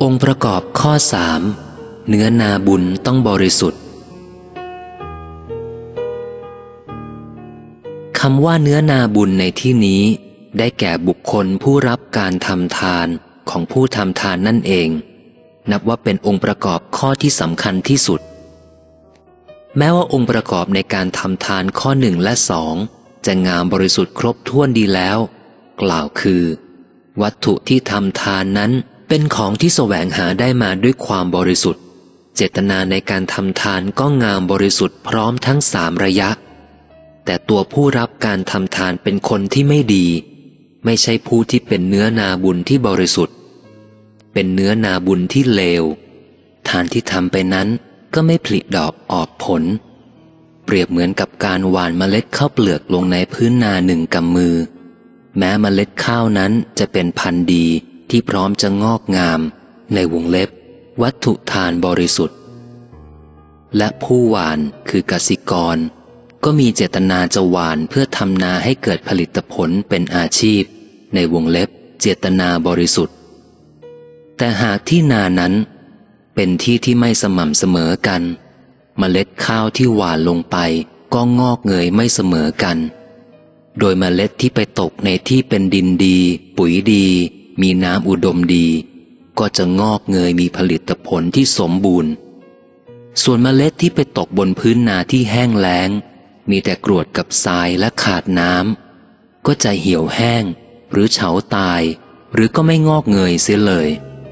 องค์ประกอบข้อ 3 เนื้อนาบุญต้องบริสุทธิ์คำว่าเนื้อนาบุญในที่นี้ได้แก่บุคคลผู้รับการทำทานของผู้ทำทานนั่นเองนับว่าเป็นองค์ประกอบข้อที่สำคัญที่สุดแม้ว่าองค์ประกอบในการทำทานข้อ 1 และ 2จะงามบริสุทธิ์ครบถ้วนดีแล้วกล่าวคือวัตถุที่ทำทานนั้นเป็นของที่แสวงหาได้มาด้วยความบริสุทธิ์เจตนาในการทำทานก็งามบริสุทธิ์พร้อมทั้ง3ระยะแต่ตัวผู้รับการทำทานเป็นคนที่ไม่ดีไม่ใช่ผู้ที่เป็นเนื้อนาบุญที่บริสุทธิ์เป็นเนื้อนาบุญที่เลวทานที่ทำไปนั้นก็ไม่ผลิดอกออกผลเปรียบเหมือนกับการหว่านเมล็ดข้าวเปลือกลงในพื้นนา1 กำมือแม้เมล็ดข้าวนั้นจะเป็นพันธุ์ดีที่พร้อมจะงอกงามในวงเล็บวัตถุทานบริสุทธิ์และผู้หว่านคือกสิกรก็มีเจตนาจะหว่านเพื่อทำนาให้เกิดผลิตผลเป็นอาชีพในวงเล็บเจตนาบริสุทธิ์แต่หากที่นานั้นเป็นที่ที่ไม่สม่ำเสมอกันเมล็ดข้าวที่หว่านลงไปก็งอกเงยไม่เสมอกันโดยเมล็ดที่ไปตกในที่เป็นดินดีปุ๋ยดีมีน้ำอุดมดีก็จะงอกเงยมีผลิตผลที่สมบูรณ์ส่วนเมล็ดที่ไปตกบนพื้นนาที่แห้งแล้งมีแต่กรวดกับทรายและขาดน้ำก็จะเหี่ยวแห้งหรือเฉาตายหรือก็ไม่งอกเงยเสียเลย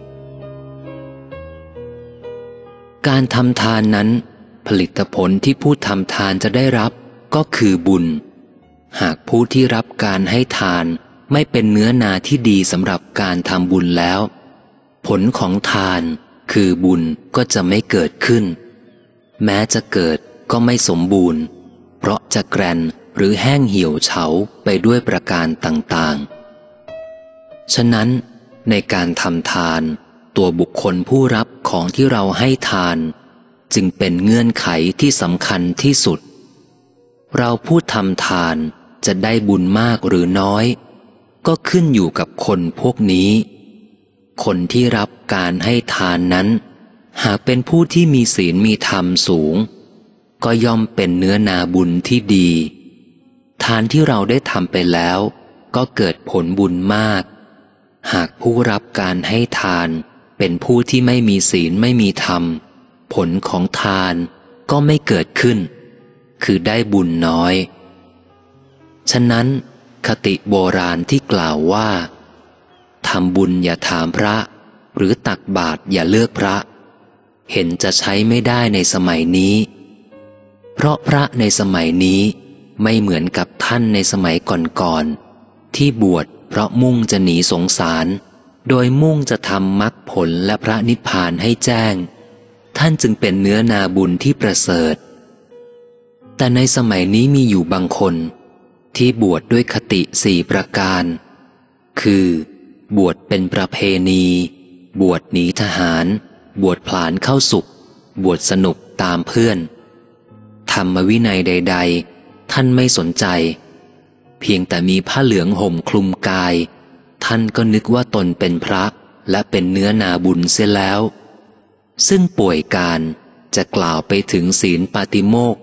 การทำทานนั้นผลิตผลที่ผู้ทำทานจะได้รับก็คือบุญหากผู้ที่รับการให้ทานไม่เป็นเนื้อนาที่ดีสำหรับการทำบุญแล้วผลของทานคือบุญก็จะไม่เกิดขึ้นแม้จะเกิดก็ไม่สมบูรณ์เพราะจะแกรนหรือแห้งเหี่ยวเฉาไปด้วยประการต่างๆฉะนั้นในการทำทานตัวบุคคลผู้รับของที่เราให้ทานจึงเป็นเงื่อนไขที่สำคัญที่สุดเราผู้ทำทานจะได้บุญมากหรือน้อยก็ขึ้นอยู่กับคนพวกนี้คนที่รับการให้ทานนั้นหากเป็นผู้ที่มีศีลมีธรรมสูงก็ย่อมเป็นเนื้อนาบุญที่ดีทานที่เราได้ทำไปแล้วก็เกิดผลบุญมากหากผู้รับการให้ทานเป็นผู้ที่ไม่มีศีลไม่มีธรรมผลของทานก็ไม่เกิดขึ้นคือได้บุญน้อยฉะนั้นคติโบราณที่กล่าวว่าทำบุญอย่าถามพระหรือตักบาตรอย่าเลือกพระเห็นจะใช้ไม่ได้ในสมัยนี้เพราะพระในสมัยนี้ไม่เหมือนกับท่านในสมัยก่อนๆที่บวชเพราะมุ่งจะหนีสงสารโดยมุ่งจะทำมรรคผลและพระนิพพานให้แจ้งท่านจึงเป็นเนื้อนาบุญที่ประเสริฐแต่ในสมัยนี้มีอยู่บางคนที่บวชด้วยคติ4 ประการคือบวชเป็นประเพณีบวชหนีทหารบวชผลาญเข้าสุขบวชสนุกตามเพื่อนธรรมวินัยใดๆท่านไม่สนใจเพียงแต่มีผ้าเหลืองห่มคลุมกายท่านก็นึกว่าตนเป็นพระและเป็นเนื้อนาบุญเสียแล้วซึ่งป่วยการจะกล่าวไปถึงศีลปาติโมกข์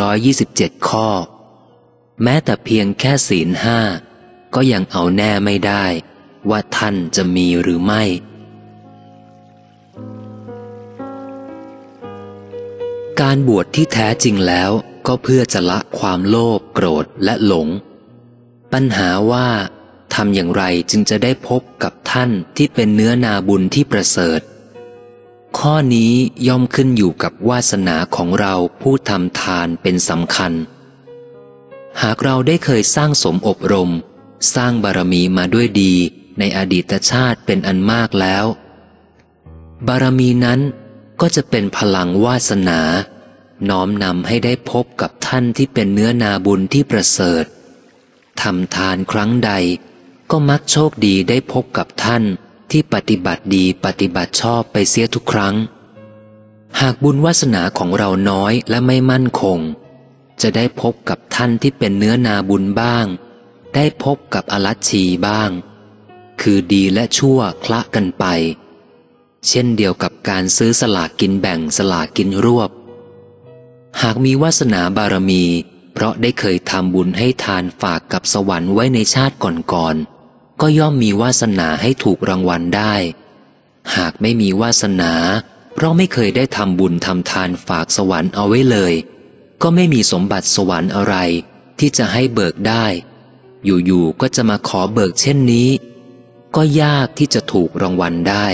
227 ข้อแม้แต่เพียงแค่ศีล 5ก็ยังเอาแน่ไม่ได้ว่าท่านจะมีหรือไม่การบวชที่แท้จริงแล้วก็เพื่อจะละความโลภโกรธและหลงปัญหาว่าทำอย่างไรจึงจะได้พบกับท่านที่เป็นเนื้อนาบุญที่ประเสริฐข้อนี้ย่อมขึ้นอยู่กับวาสนาของเราผู้ทำทานเป็นสำคัญหากเราได้เคยสร้างสมอบรมสร้างบารมีมาด้วยดีในอดีตชาติเป็นอันมากแล้วบารมีนั้นก็จะเป็นพลังวาสนาน้อมนำให้ได้พบกับท่านที่เป็นเนื้อนาบุญที่ประเสริฐทำทานครั้งใดก็มักโชคดีได้พบกับท่านที่ปฏิบัติดีปฏิบัติชอบไปเสียทุกครั้งหากบุญวาสนาของเราน้อยและไม่มั่นคงจะได้พบกับท่านที่เป็นเนื้อนาบุญบ้างได้พบกับอลัชชีบ้างคือดีและชั่วคละกันไปเช่นเดียวกับการซื้อสลากกินแบ่งสลากกินรวบหากมีวาสนาบารมีเพราะได้เคยทำบุญให้ทานฝากกับสวรรค์ไว้ในชาติก่อนๆก็ย่อมมีวาสนาให้ถูกรางวัลได้หากไม่มีวาสนาเพราะไม่เคยได้ทำบุญทำทานฝากสวรรค์เอาไว้เลยก็ไม่มีสมบัติสวรรค์อะไรที่จะให้เบิกได้อยู่ๆก็จะมาขอเบิกเช่นนี้ก็ยากที่จะถูกรางวัลได้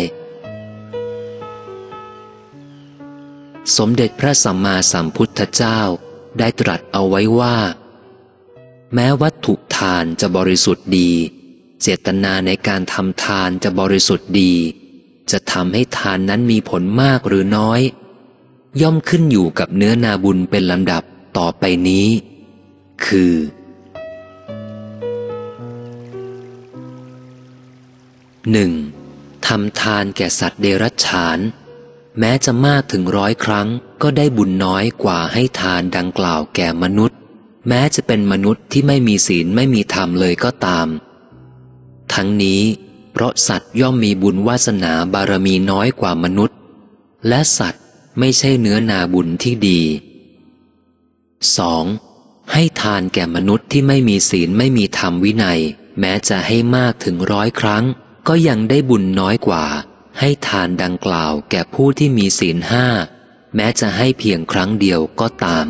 สมเด็จพระสัมมาสัมพุทธเจ้าได้ตรัสเอาไว้ว่าแม้วัตถุทานจะบริสุทธิ์ดีเจตนาในการทำทานจะบริสุทธิ์ดีจะทำให้ทานนั้นมีผลมากหรือน้อยย่อมขึ้นอยู่กับเนื้อนาบุญเป็นลำดับต่อไปนี้คือ 1. ทำทานแก่สัตว์เดรัจฉานแม้จะมากถึง100 ครั้งก็ได้บุญน้อยกว่าให้ทานดังกล่าวแก่มนุษย์แม้จะเป็นมนุษย์ที่ไม่มีศีลไม่มีธรรมเลยก็ตามทั้งนี้เพราะสัตว์ย่อมมีบุญวาสนาบารมีน้อยกว่ามนุษย์และสัตว์ไม่ใช่เนื้อนาบุญที่ดี 2. ให้ทานแก่มนุษย์ที่ไม่มีศีลไม่มีธรรมวินัยแม้จะให้มากถึง100 ครั้งก็ยังได้บุญน้อยกว่าให้ทานดังกล่าวแก่ผู้ที่มีศีล5แม้จะให้เพียงครั้งเดียวก็ตาม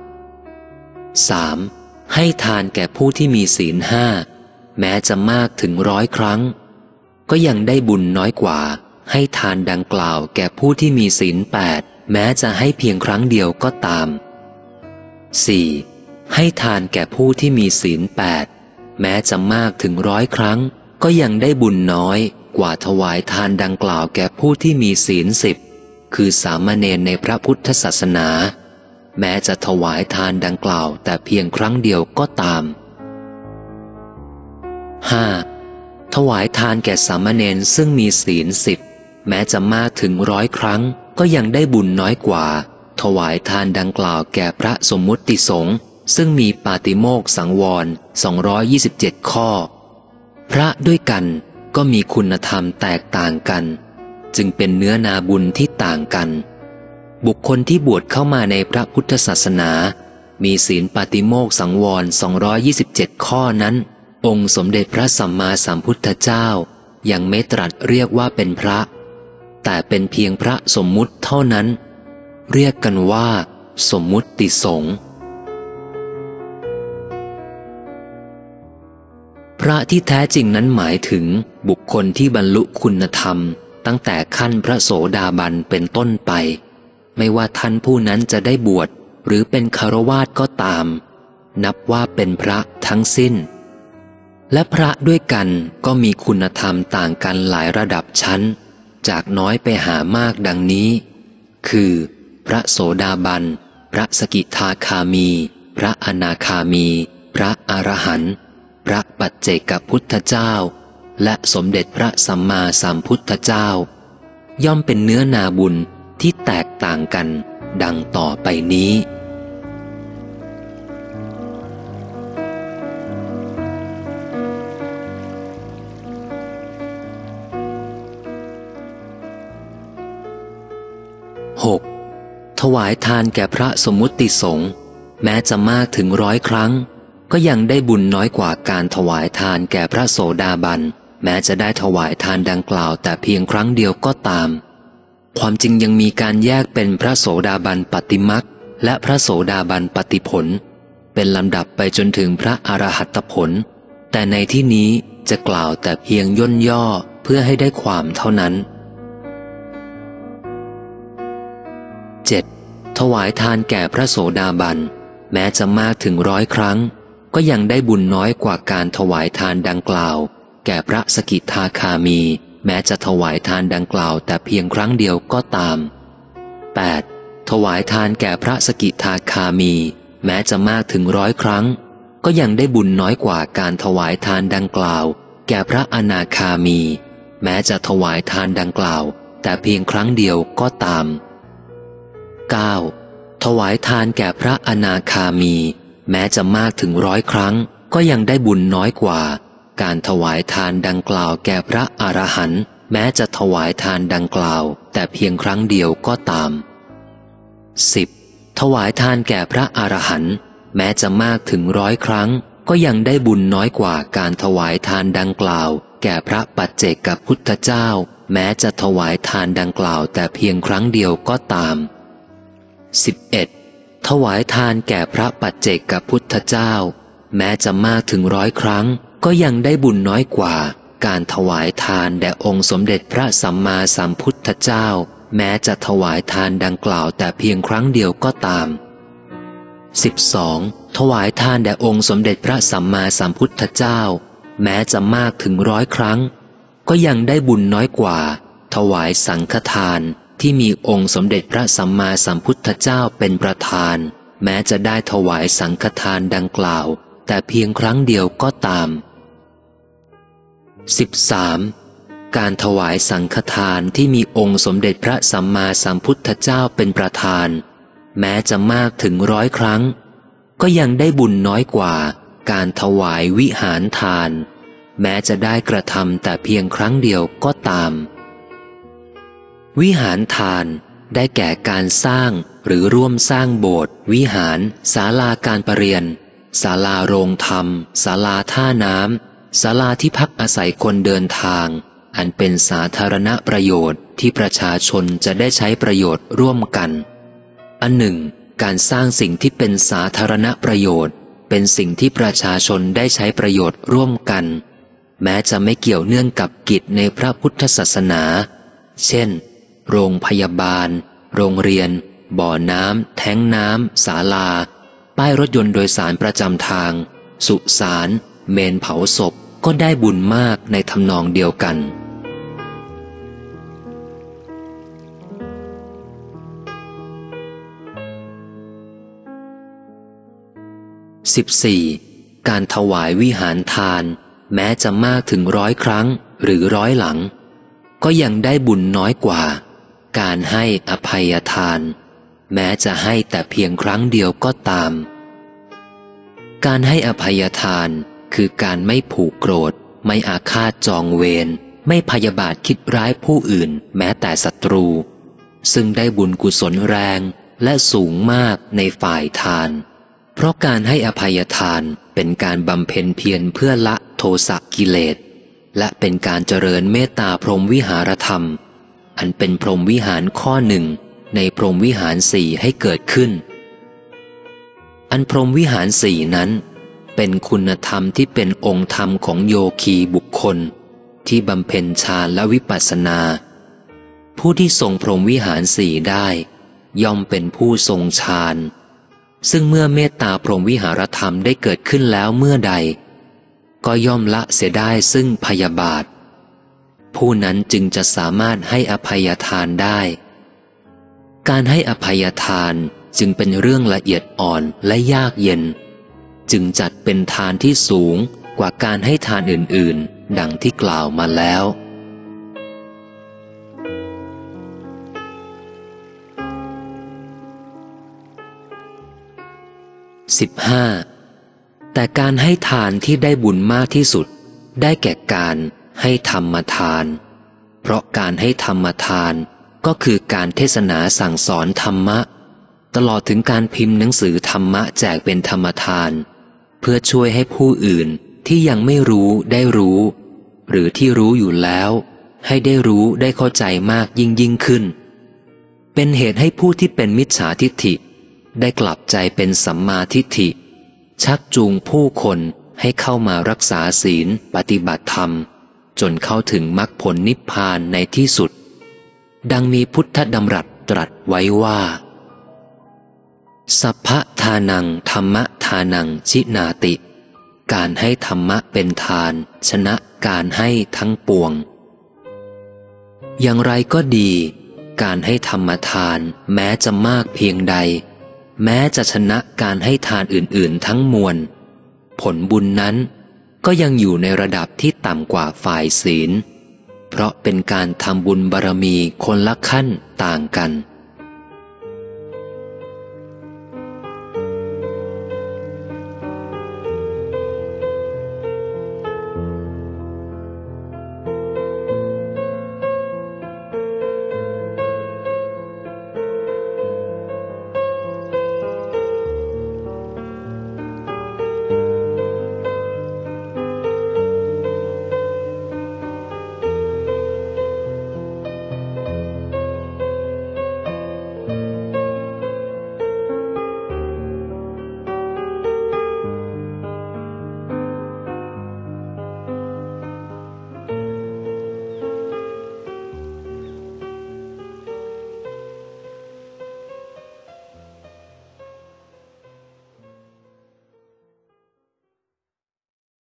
3. ให้ทานแก่ผู้ที่มีศีล5แม้จะมากถึง100 ครั้งก็ยังได้บุญน้อยกว่าให้ทานดังกล่าวแก่ผู้ที่มีศีล8แม้จะให้เพียงครั้งเดียวก็ตาม 4. ให้ทานแก่ผู้ที่มีศีล8แม้จะมากถึง100 ครั้งก็ยังได้บุญน้อยกว่าถวายทานดังกล่าวแก่ผู้ที่มีศีล10คือสามเณรในพระพุทธศาสนาแม้จะถวายทานดังกล่าวแต่เพียงครั้งเดียวก็ตาม 5. ถวายทานแก่สามเณรซึ่งมีศีล10แม้จะมากถึง100 ครั้งก็ยังได้บุญน้อยกว่าถวายทานดังกล่าวแก่พระสมมุติสงฆ์ซึ่งมีปาติโมกข์สังวร227 ข้อพระด้วยกันก็มีคุณธรรมแตกต่างกันจึงเป็นเนื้อนาบุญที่ต่างกันบุคคลที่บวชเข้ามาในพระพุทธศาสนามีศีลปาติโมกข์สังวร227 ข้อนั้นองค์สมเด็จพระสัมมาสัมพุทธเจ้ายังไม่ตรัสเรียกว่าเป็นพระแต่เป็นเพียงพระสมมุติเท่านั้นเรียกกันว่าสมมุติสงฆ์พระที่แท้จริงนั้นหมายถึงบุคคลที่บรรลุคุณธรรมตั้งแต่ขั้นพระโสดาบันเป็นต้นไปไม่ว่าท่านผู้นั้นจะได้บวชหรือเป็นฆราวาสก็ตามนับว่าเป็นพระทั้งสิ้นและพระด้วยกันก็มีคุณธรรมต่างกันหลายระดับชั้นจากน้อยไปหามากดังนี้คือพระโสดาบันพระสกิทาคามีพระอนาคามีพระอรหันต์พระปัจเจกพุทธเจ้าและสมเด็จพระสัมมาสัมพุทธเจ้าย่อมเป็นเนื้อนาบุญที่แตกต่างกันดังต่อไปนี้ 6. ถวายทานแก่พระสมมุติสงฆ์แม้จะมากถึง100 ครั้งก็ยังได้บุญน้อยกว่าการถวายทานแก่พระโสดาบันแม้จะได้ถวายทานดังกล่าวแต่เพียงครั้งเดียวก็ตามความจริงยังมีการแยกเป็นพระโสดาบันปฏิมรรคและพระโสดาบันปฏิผลเป็นลำดับไปจนถึงพระอรหัตผลแต่ในที่นี้จะกล่าวแต่เพียงย่นย่อเพื่อให้ได้ความเท่านั้น 7. ถวายทานแก่พระโสดาบันแม้จะมากถึง100 ครั้งก็ยังได้บุญน้อยกว่าการถวายทานดังกล่าวแก่พระสกิทาคามีแม้จะถวายทานดังกล่าวแต่เพียงครั้งเดียวก็ตาม 8. ถวายทานแก่พระสกิทาคามีแม้จะมากถึง100 ครั้งก็ยังได้บุญน้อยกว่าการถวายทานดังกล่าวแก่พระอนาคามีแม้จะถวายทานดังกล่าวแต่เพียงครั้งเดียวก็ตาม 9. ถวายทานแก่พระอนาคามีแม้จะมากถึง100 ครั้งก็ยังได้บุญน้อยกว่าการถวายทานดังกล่าวแก่พระอรหันต์แม้จะถวายทานดังกล่าวแต่เพียงครั้งเดียวก็ตาม 10. ถวายทานแก่พระอรหันต์แม้จะมากถึง100 ครั้งก็ยังได้บุญน้อยกว่าการถวายทานดังกล่าวแก่พระปัจเจกพุทธเจ้าแม้จะถวายทานดังกล่าวแต่เพียงครั้งเดียวก็ตาม 11. ถวายทานแก่พระปัจเจกพุทธเจ้าแม้จะมากถึง100 ครั้งก็ยังได้บุญน้อยกว่าการถวายทานแด่องค์สมเด็จพระสัมมาสัมพุทธเจ้าแม้จะถวายทานดังกล่าวแต่เพียงครั้งเดียวก็ตาม 12. ถวายทานแด่องค์สมเด็จพระสัมมาสัมพุทธเจ้าแม้จะมากถึง100 ครั้งก็ยังได้บุญน้อยกว่าถวายสังฆทานที่มีองค์สมเด็จพระสัมมาสัมพุทธเจ้าเป็นประธานแม้จะได้ถวายสังฆทานดังกล่าวแต่เพียงครั้งเดียวก็ตาม 13. การถวายสังฆทานที่มีองค์สมเด็จพระสัมมาสัมพุทธเจ้าเป็นประธานแม้จะมากถึง100 ครั้งก็ยังได้บุญน้อยกว่าการถวายวิหารทานแม้จะได้กระทำแต่เพียงครั้งเดียวก็ตามวิหารทานได้แก่การสร้างหรือร่วมสร้างโบสถ์วิหารศาลาการประเรียนศาลาโรงธรรมศาลาท่าน้ำศาลาที่พักอาศัยคนเดินทางอันเป็นสาธารณประโยชน์ที่ประชาชนจะได้ใช้ประโยชน์ร่วมกันอันหนึ่งการสร้างสิ่งที่เป็นสาธารณประโยชน์เป็นสิ่งที่ประชาชนได้ใช้ประโยชน์ร่วมกันแม้จะไม่เกี่ยวเนื่องกับกิจในพระพุทธศาสนาเช่นโรงพยาบาลโรงเรียนบ่อน้ำแท้งน้ำศาลาป้ายรถยนต์โดยสารประจำทางสุสานเมนเผาศพก็ได้บุญมากในทำนองเดียวกัน 14. การถวายวิหารทานแม้จะมากถึง100 ครั้งหรือ100 หลังก็ยังได้บุญน้อยกว่าการให้อภัยทานแม้จะให้แต่เพียงครั้งเดียวก็ตามการให้อภัยทานคือการไม่ผูกโกรธไม่อาฆาตจองเวรไม่พยาบาทคิดร้ายผู้อื่นแม้แต่ศัตรูซึ่งได้บุญกุศลแรงและสูงมากในฝ่ายทานเพราะการให้อภัยทานเป็นการบำเพ็ญเพียรเพื่อละโทสะกิเลสและเป็นการเจริญเมตตาพรหมวิหารธรรมอันเป็นพรหมวิหารข้อหนึ่งในพรหมวิหารสี่ให้เกิดขึ้นอันพรหมวิหารสี่นั้นเป็นคุณธรรมที่เป็นองค์ธรรมของโยคีบุคคลที่บำเพ็ญฌานและวิปัสสนาผู้ที่ทรงพรหมวิหารสี่ได้ย่อมเป็นผู้ทรงฌานซึ่งเมื่อเมตตาพรหมวิหารธรรมได้เกิดขึ้นแล้วเมื่อใดก็ย่อมละเสียได้ซึ่งพยาบาทผู้นั้นจึงจะสามารถให้อภัยทานได้การให้อภัยทานจึงเป็นเรื่องละเอียดอ่อนและยากเย็นจึงจัดเป็นทานที่สูงกว่าการให้ทานอื่นๆดังที่กล่าวมาแล้ว 15. แต่การให้ทานที่ได้บุญมากที่สุดได้แก่การให้ธรรมทานเพราะการให้ธรรมทานก็คือการเทศนาสั่งสอนธรรมะตลอดถึงการพิมพ์หนังสือธรรมะแจกเป็นธรรมทานเพื่อช่วยให้ผู้อื่นที่ยังไม่รู้ได้รู้หรือที่รู้อยู่แล้วให้ได้รู้ได้เข้าใจมากยิ่งขึ้นเป็นเหตุให้ผู้ที่เป็นมิจฉาทิฏฐิได้กลับใจเป็นสัมมาทิฏฐิชักจูงผู้คนให้เข้ามารักษาศีลปฏิบัติธรรมจนเข้าถึงมรรคผลนิพพานในที่สุดดังมีพุทธดำรัสตรัสไว้ว่าสัพพทานังธรรมทานังชินาติการให้ธรรมะเป็นทานชนะการให้ทั้งปวงอย่างไรก็ดีการให้ธรรมทานแม้จะมากเพียงใดแม้จะชนะการให้ทานอื่นๆทั้งมวลผลบุญนั้นก็ยังอยู่ในระดับที่ต่ำกว่าฝ่ายศีลเพราะเป็นการทำบุญบารมีคนละขั้นต่างกัน